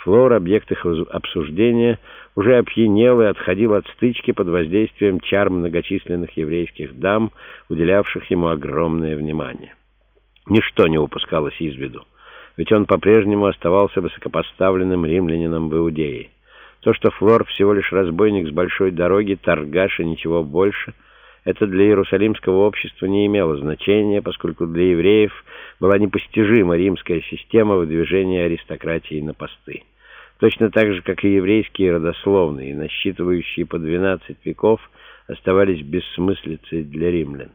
Флор, объект их обсуждения, уже опьянел и отходил от стычки под воздействием чар многочисленных еврейских дам, уделявших ему огромное внимание. Ничто не упускалось из виду, ведь он по-прежнему оставался высокопоставленным римлянином в Иудее. То, что Флор всего лишь разбойник с большой дороги, торгаш и ничего больше, это для иерусалимского общества не имело значения, поскольку для евреев была непостижима римская система выдвижения аристократии на посты. Точно так же, как и еврейские родословные, насчитывающие по 12 веков, оставались бессмыслицей для римлян.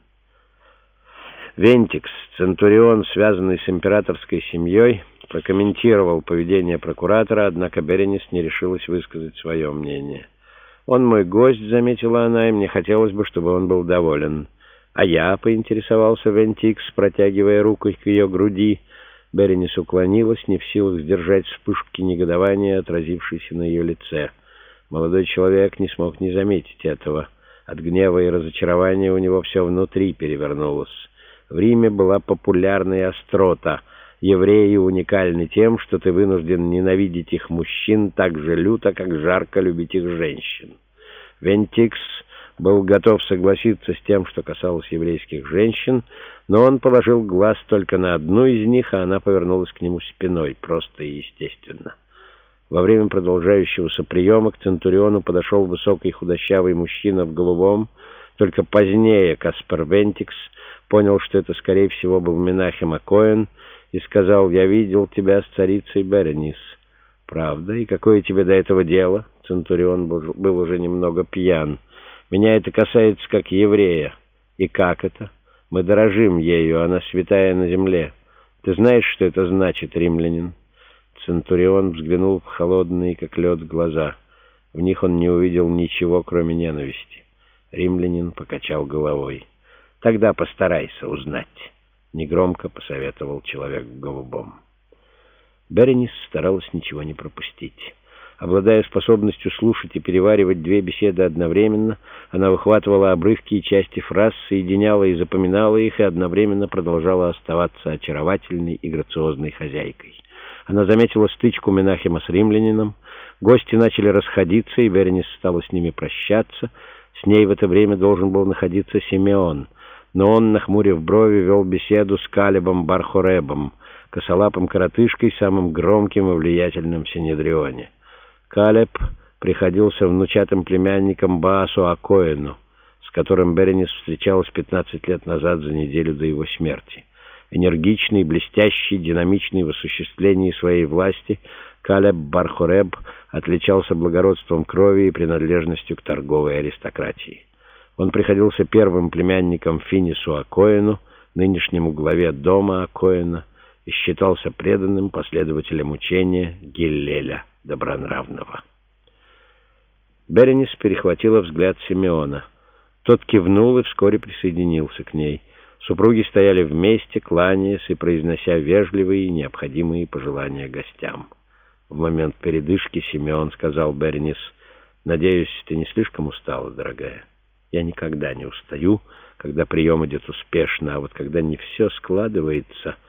Вентикс, центурион, связанный с императорской семьей, прокомментировал поведение прокуратора, однако Беренис не решилась высказать свое мнение. «Он мой гость», — заметила она, — «и мне хотелось бы, чтобы он был доволен». «А я», — поинтересовался Вентикс, протягивая руку к ее груди. Беренис уклонилась, не в силах сдержать вспышки негодования, отразившейся на ее лице. Молодой человек не смог не заметить этого. От гнева и разочарования у него все внутри перевернулось. В Риме была популярная острота. Евреи уникальны тем, что ты вынужден ненавидеть их мужчин так же люто, как жарко любить их женщин. Вентикс был готов согласиться с тем, что касалось еврейских женщин, но он положил глаз только на одну из них, а она повернулась к нему спиной, просто и естественно. Во время продолжающегося приема к центуриону подошел высокий худощавый мужчина в голубом. Только позднее Каспар Вентикс понял, что это, скорее всего, был Менахем а-Коэн, и сказал: «Я видел тебя с царицей Беренис». «Правда? И какое тебе до этого дело?» Центурион был уже немного пьян. «Меня это касается как еврея». «И как это?» «Мы дорожим ею, она святая на земле. Ты знаешь, что это значит, римлянин?» Центурион взглянул в холодные, как лед, глаза. В них он не увидел ничего, кроме ненависти. Римлянин покачал головой. «Тогда постарайся узнать», — негромко посоветовал человек в голубом. Беренис старалась ничего не пропустить. Обладая способностью слушать и переваривать две беседы одновременно, она выхватывала обрывки и части фраз, соединяла и запоминала их, и одновременно продолжала оставаться очаровательной и грациозной хозяйкой. Она заметила стычку Менахема с римлянином. Гости начали расходиться, и Беренис стала с ними прощаться. С ней в это время должен был находиться Симеон, но он, нахмурив брови, вел беседу с Калебом Бар-Хоребом, косолапым коротышкой, самым громким и влиятельным в Синедрионе. Калеб приходился внучатым племянником Баасу а-Коэну, с которым Беренис встречалась 15 лет назад, за неделю до его смерти. Энергичный, блестящий, динамичный в осуществлении своей власти, Калеб Бар-Хореб отличался благородством крови и принадлежностью к торговой аристократии. Он приходился первым племянником Финису а-Коэну, нынешнему главе дома а-Коэна, и считался преданным последователем учения Гиллеля Добронравного. Беренис перехватила взгляд Симеона. Тот кивнул и вскоре присоединился к ней. Супруги стояли вместе, кланяясь и произнося вежливые и необходимые пожелания гостям. В момент передышки Симеон сказал Беренис: «Надеюсь, ты не слишком устала, дорогая? Я никогда не устаю, когда прием идет успешно, а вот когда не все складывается...»